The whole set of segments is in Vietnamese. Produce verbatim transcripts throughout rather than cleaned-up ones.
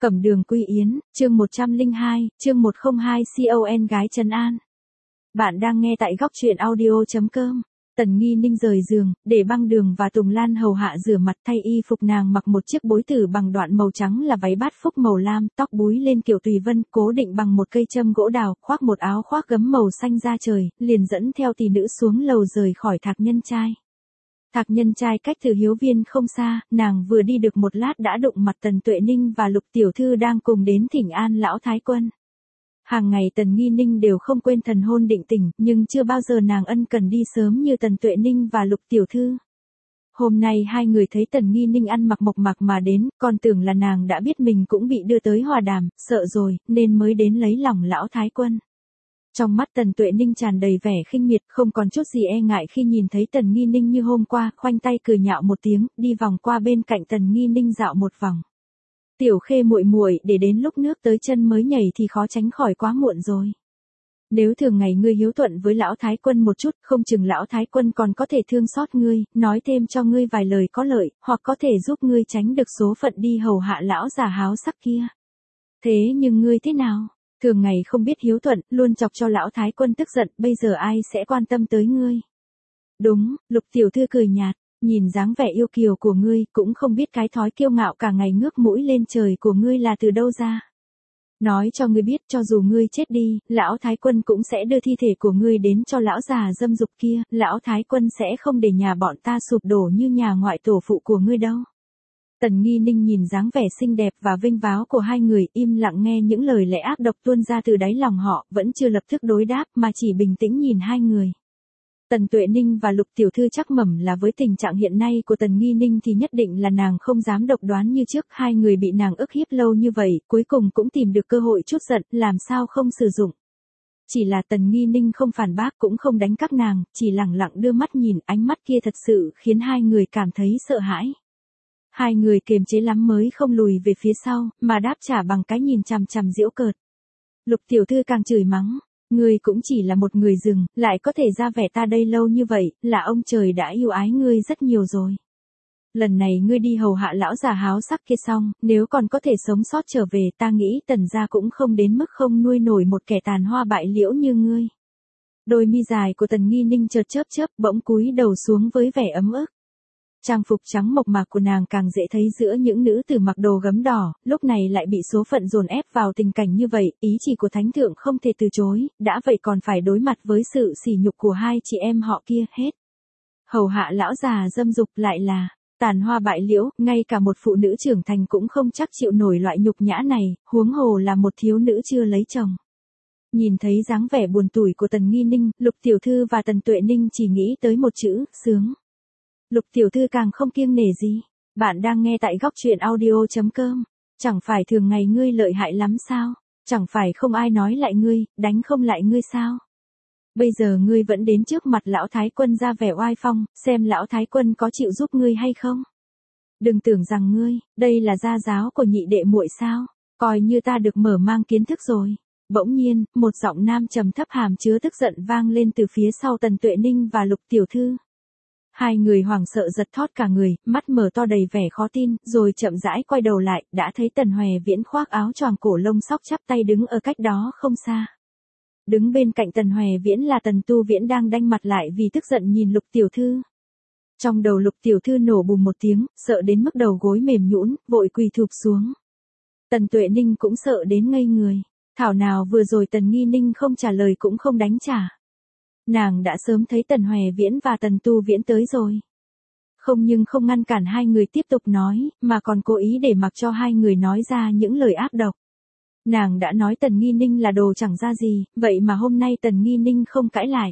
Cẩm Đường Quy Yến, chương một trăm lẻ hai, chương một không hai con gái Trấn An. Bạn đang nghe tại góc truyện audio chấm com. Tần Nghi Ninh rời giường, để Băng Đường và Tùng Lan hầu hạ rửa mặt, thay y phục. Nàng mặc một chiếc bối tử bằng đoạn màu trắng là váy bát phúc màu lam, tóc búi lên kiểu tùy vân, cố định bằng một cây châm gỗ đào, khoác một áo khoác gấm màu xanh da trời, liền dẫn theo tỷ nữ xuống lầu rời khỏi Thạc Nhân Trai. Thạc Nhân Trai cách Từ Hiếu Viên không xa, nàng vừa đi được một lát đã đụng mặt Tần Tuệ Ninh và Lục Tiểu Thư đang cùng đến thỉnh an lão thái quân. Hàng ngày Tần Nghi Ninh đều không quên thần hôn định tình, nhưng chưa bao giờ nàng ân cần đi sớm như Tần Tuệ Ninh và Lục Tiểu Thư. Hôm nay hai người thấy Tần Nghi Ninh ăn mặc mộc mạc mà đến, còn tưởng là nàng đã biết mình cũng bị đưa tới hòa đàm, sợ rồi, nên mới đến lấy lòng lão thái quân. Trong mắt Tần Tuệ Ninh tràn đầy vẻ khinh miệt, không còn chút gì e ngại khi nhìn thấy Tần Nghi Ninh như hôm qua, khoanh tay cười nhạo một tiếng, đi vòng qua bên cạnh Tần Nghi Ninh dạo một vòng. Tiểu Khê muội muội, để đến lúc nước tới chân mới nhảy thì khó tránh khỏi quá muộn rồi. Nếu thường ngày ngươi hiếu thuận với lão thái quân một chút, không chừng lão thái quân còn có thể thương xót ngươi, nói thêm cho ngươi vài lời có lợi, hoặc có thể giúp ngươi tránh được số phận đi hầu hạ lão già háo sắc kia. Thế nhưng ngươi thế nào? Thường ngày không biết hiếu thuận, luôn chọc cho lão thái quân tức giận, bây giờ ai sẽ quan tâm tới ngươi? Đúng, Lục Tiểu Thư cười nhạt, nhìn dáng vẻ yêu kiều của ngươi, cũng không biết cái thói kiêu ngạo cả ngày ngước mũi lên trời của ngươi là từ đâu ra. Nói cho ngươi biết, cho dù ngươi chết đi, lão thái quân cũng sẽ đưa thi thể của ngươi đến cho lão già dâm dục kia, lão thái quân sẽ không để nhà bọn ta sụp đổ như nhà ngoại tổ phụ của ngươi đâu. Tần Nghi Ninh nhìn dáng vẻ xinh đẹp và vinh váo của hai người, im lặng nghe những lời lẽ ác độc tuôn ra từ đáy lòng họ, vẫn chưa lập tức đối đáp mà chỉ bình tĩnh nhìn hai người. Tần Tuệ Ninh và Lục Tiểu Thư chắc mẩm là với tình trạng hiện nay của Tần Nghi Ninh thì nhất định là nàng không dám độc đoán như trước, hai người bị nàng ức hiếp lâu như vậy, cuối cùng cũng tìm được cơ hội chút giận, làm sao không sử dụng. Chỉ là Tần Nghi Ninh không phản bác cũng không đánh các nàng, chỉ lẳng lặng đưa mắt nhìn, ánh mắt kia thật sự khiến hai người cảm thấy sợ hãi. Hai người kiềm chế lắm mới không lùi về phía sau, mà đáp trả bằng cái nhìn chằm chằm giễu cợt. Lục Tiểu Thư càng chửi mắng, ngươi cũng chỉ là một người rừng, lại có thể ra vẻ ta đây lâu như vậy, là ông trời đã yêu ái ngươi rất nhiều rồi. Lần này ngươi đi hầu hạ lão già háo sắc kia xong, nếu còn có thể sống sót trở về, ta nghĩ Tần gia cũng không đến mức không nuôi nổi một kẻ tàn hoa bại liễu như ngươi. Đôi mi dài của Tần Nghi Ninh chợt chớp chớp, bỗng cúi đầu xuống với vẻ ấm ức. Trang phục trắng mộc mạc của nàng càng dễ thấy giữa những nữ tử mặc đồ gấm đỏ, lúc này lại bị số phận dồn ép vào tình cảnh như vậy, ý chỉ của thánh thượng không thể từ chối, đã vậy còn phải đối mặt với sự sỉ nhục của hai chị em họ kia, hết. Hầu hạ lão già dâm dục lại là tàn hoa bại liễu, ngay cả một phụ nữ trưởng thành cũng không chắc chịu nổi loại nhục nhã này, huống hồ là một thiếu nữ chưa lấy chồng. Nhìn thấy dáng vẻ buồn tủi của Tần Nghi Ninh, Lục Tiểu Thư và Tần Tuệ Ninh chỉ nghĩ tới một chữ, sướng. Lục Tiểu Thư càng không kiêng nể gì. Bạn đang nghe tại góc truyện audio chấm com. Chẳng phải thường ngày ngươi lợi hại lắm sao? Chẳng phải không ai nói lại ngươi, đánh không lại ngươi sao? Bây giờ ngươi vẫn đến trước mặt lão thái quân ra vẻ oai phong, xem lão thái quân có chịu giúp ngươi hay không? Đừng tưởng rằng ngươi, đây là gia giáo của nhị đệ muội sao? Coi như ta được mở mang kiến thức rồi. Bỗng nhiên, một giọng nam trầm thấp hàm chứa tức giận vang lên từ phía sau Tần Tuệ Ninh và Lục Tiểu Thư. Hai người hoảng sợ giật thót cả người, mắt mở to đầy vẻ khó tin, rồi chậm rãi quay đầu lại, đã thấy Tần Hòe Viễn khoác áo choàng cổ lông sóc chắp tay đứng ở cách đó không xa. Đứng bên cạnh Tần Hòe Viễn là Tần Tu Viễn đang đanh mặt lại vì tức giận nhìn Lục Tiểu Thư. Trong đầu Lục Tiểu Thư nổ bùm một tiếng, sợ đến mức đầu gối mềm nhũn, vội quỳ thụp xuống. Tần Tuệ Ninh cũng sợ đến ngây người, thảo nào vừa rồi Tần Nghi Ninh không trả lời cũng không đánh trả. Nàng đã sớm thấy Tần Hòe Viễn và Tần Tu Viễn tới rồi. Không nhưng không ngăn cản hai người tiếp tục nói, mà còn cố ý để mặc cho hai người nói ra những lời ác độc. Nàng đã nói Tần Nghi Ninh là đồ chẳng ra gì, vậy mà hôm nay Tần Nghi Ninh không cãi lại.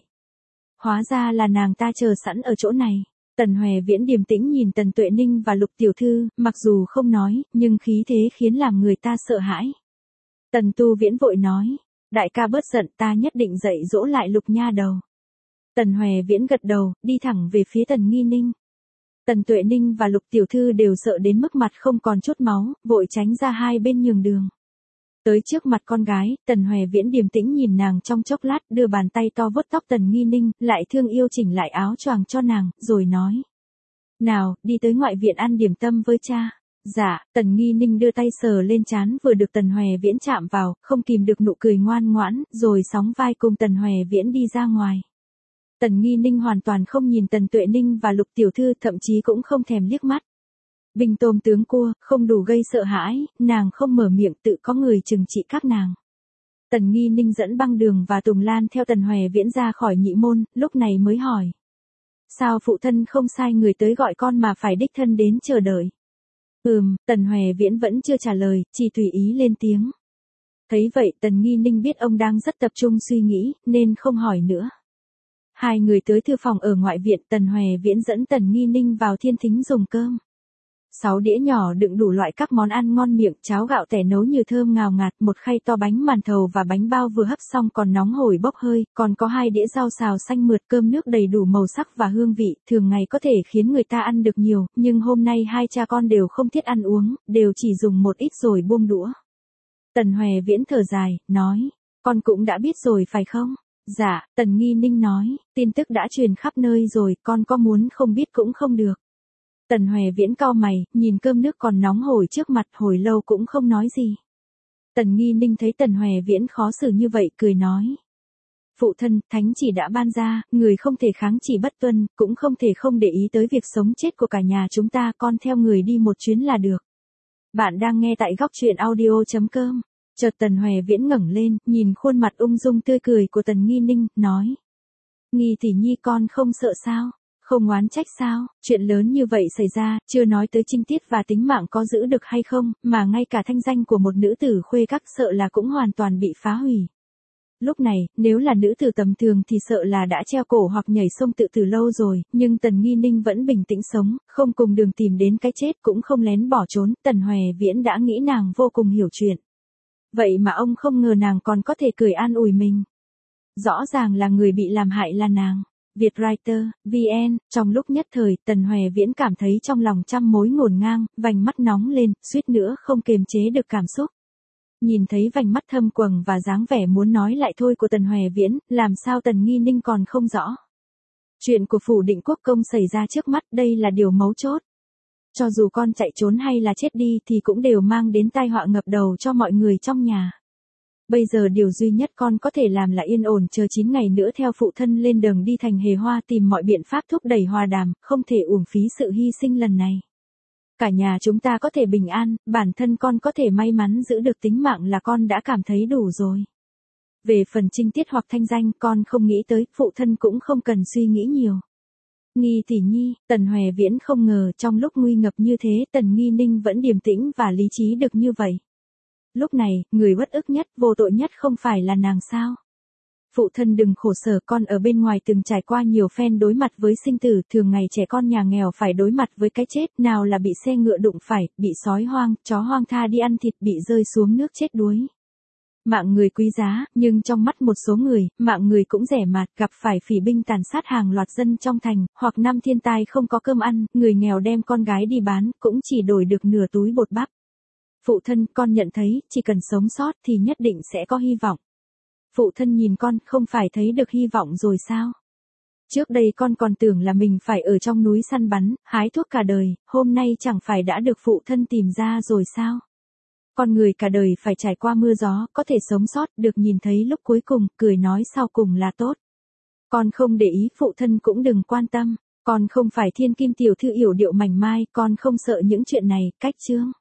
Hóa ra là nàng ta chờ sẵn ở chỗ này. Tần Hòe Viễn điềm tĩnh nhìn Tần Tuệ Ninh và Lục Tiểu Thư, mặc dù không nói, nhưng khí thế khiến làm người ta sợ hãi. Tần Tu Viễn vội nói, đại ca bớt giận, ta nhất định dạy dỗ lại Lục nha đầu. Tần Hòe Viễn gật đầu, đi thẳng về phía Tần Nghi Ninh. Tần Tuệ Ninh và Lục Tiểu Thư đều sợ đến mức mặt không còn chút máu, vội tránh ra hai bên nhường đường. Tới trước mặt con gái, Tần Hòe Viễn điềm tĩnh nhìn nàng trong chốc lát, đưa bàn tay to vuốt tóc Tần Nghi Ninh, lại thương yêu chỉnh lại áo choàng cho nàng, rồi nói. Nào, đi tới ngoại viện ăn điểm tâm với cha. Dạ, Tần Nghi Ninh đưa tay sờ lên trán vừa được Tần Hòe Viễn chạm vào, không kìm được nụ cười ngoan ngoãn, rồi sóng vai cùng Tần Hòe Viễn đi ra ngoài. Tần Nghi Ninh hoàn toàn không nhìn Tần Tuệ Ninh và Lục Tiểu Thư, thậm chí cũng không thèm liếc mắt. Binh tôm tướng cua, không đủ gây sợ hãi, nàng không mở miệng, tự có người trừng trị các nàng. Tần Nghi Ninh dẫn Băng Đường và Tùng Lan theo Tần Hòe Viễn ra khỏi nhị môn, lúc này mới hỏi. Sao phụ thân không sai người tới gọi con mà phải đích thân đến chờ đợi? Ừm, Tần Hòe Viễn vẫn chưa trả lời, chỉ tùy ý lên tiếng. Thấy vậy Tần Nghi Ninh biết ông đang rất tập trung suy nghĩ, nên không hỏi nữa. Hai người tới thư phòng ở ngoại viện, Tần Hòe Viễn dẫn Tần Nghi Ninh vào thiên thính dùng cơm. Sáu đĩa nhỏ đựng đủ loại các món ăn ngon miệng, cháo gạo tẻ nấu như thơm ngào ngạt, một khay to bánh màn thầu và bánh bao vừa hấp xong còn nóng hổi bốc hơi, còn có hai đĩa rau xào xanh mượt, cơm nước đầy đủ màu sắc và hương vị, thường ngày có thể khiến người ta ăn được nhiều, nhưng hôm nay hai cha con đều không thiết ăn uống, đều chỉ dùng một ít rồi buông đũa. Tần Hòe Viễn thở dài, nói, con cũng đã biết rồi phải không? Dạ, Tần Nghi Ninh nói, tin tức đã truyền khắp nơi rồi, con có muốn không biết cũng không được. Tần Hòe Viễn cau mày, nhìn cơm nước còn nóng hổi trước mặt hồi lâu cũng không nói gì. Tần Nghi Ninh thấy Tần Hòe Viễn khó xử như vậy, cười nói. Phụ thân, thánh chỉ đã ban ra, người không thể kháng chỉ bất tuân, cũng không thể không để ý tới việc sống chết của cả nhà chúng ta, con theo người đi một chuyến là được. Bạn đang nghe tại góc truyện audio chấm com. Chợt Tần Hòe Viễn ngẩng lên, nhìn khuôn mặt ung dung tươi cười của Tần Nghi Ninh, nói. Nghi tỷ nhi con không sợ sao? Không oán trách sao? Chuyện lớn như vậy xảy ra, chưa nói tới trinh tiết và tính mạng có giữ được hay không, mà ngay cả thanh danh của một nữ tử khuê các sợ là cũng hoàn toàn bị phá hủy. Lúc này, nếu là nữ tử tầm thường thì sợ là đã treo cổ hoặc nhảy sông tự tử lâu rồi, nhưng Tần Nghi Ninh vẫn bình tĩnh sống, không cùng đường tìm đến cái chết, cũng không lén bỏ trốn, Tần Hòe Viễn đã nghĩ nàng vô cùng hiểu chuyện. Vậy mà ông không ngờ nàng còn có thể cười an ủi mình. Rõ ràng là người bị làm hại là nàng. Vietwriter, vê en, trong lúc nhất thời, Tần Hòe Viễn cảm thấy trong lòng trăm mối ngổn ngang, vành mắt nóng lên, suýt nữa không kềm chế được cảm xúc. Nhìn thấy vành mắt thâm quầng và dáng vẻ muốn nói lại thôi của Tần Hòe Viễn, làm sao Tần Nghi Ninh còn không rõ. Chuyện của Phủ Định Quốc Công xảy ra trước mắt, đây là điều mấu chốt. Cho dù con chạy trốn hay là chết đi thì cũng đều mang đến tai họa ngập đầu cho mọi người trong nhà. Bây giờ điều duy nhất con có thể làm là yên ổn chờ chín ngày nữa theo phụ thân lên đường đi thành Hề Hoa tìm mọi biện pháp thúc đẩy hòa đàm, không thể uổng phí sự hy sinh lần này. Cả nhà chúng ta có thể bình an, bản thân con có thể may mắn giữ được tính mạng là con đã cảm thấy đủ rồi. Về phần trinh tiết hoặc thanh danh con không nghĩ tới, phụ thân cũng không cần suy nghĩ nhiều. Nghi tỷ nhi, Tần Hòe Viễn không ngờ trong lúc nguy ngập như thế Tần Nghi Ninh vẫn điềm tĩnh và lý trí được như vậy. Lúc này, người uất ức nhất, vô tội nhất không phải là nàng sao? Phụ thân đừng khổ sở, con ở bên ngoài từng trải qua nhiều phen đối mặt với sinh tử, thường ngày trẻ con nhà nghèo phải đối mặt với cái chết, nào là bị xe ngựa đụng phải, bị sói hoang, chó hoang tha đi ăn thịt, bị rơi xuống nước chết đuối. Mạng người quý giá, nhưng trong mắt một số người, mạng người cũng rẻ mạt, gặp phải phỉ binh tàn sát hàng loạt dân trong thành, hoặc năm thiên tai không có cơm ăn, người nghèo đem con gái đi bán, cũng chỉ đổi được nửa túi bột bắp. Phụ thân, con nhận thấy, chỉ cần sống sót thì nhất định sẽ có hy vọng. Phụ thân nhìn con, không phải thấy được hy vọng rồi sao? Trước đây con còn tưởng là mình phải ở trong núi săn bắn, hái thuốc cả đời, hôm nay chẳng phải đã được phụ thân tìm ra rồi sao? Con người cả đời phải trải qua mưa gió, có thể sống sót, được nhìn thấy lúc cuối cùng, cười nói sau cùng là tốt. Con không để ý, phụ thân cũng đừng quan tâm. Con không phải thiên kim tiểu thư yểu điệu mảnh mai, con không sợ những chuyện này, cách chương.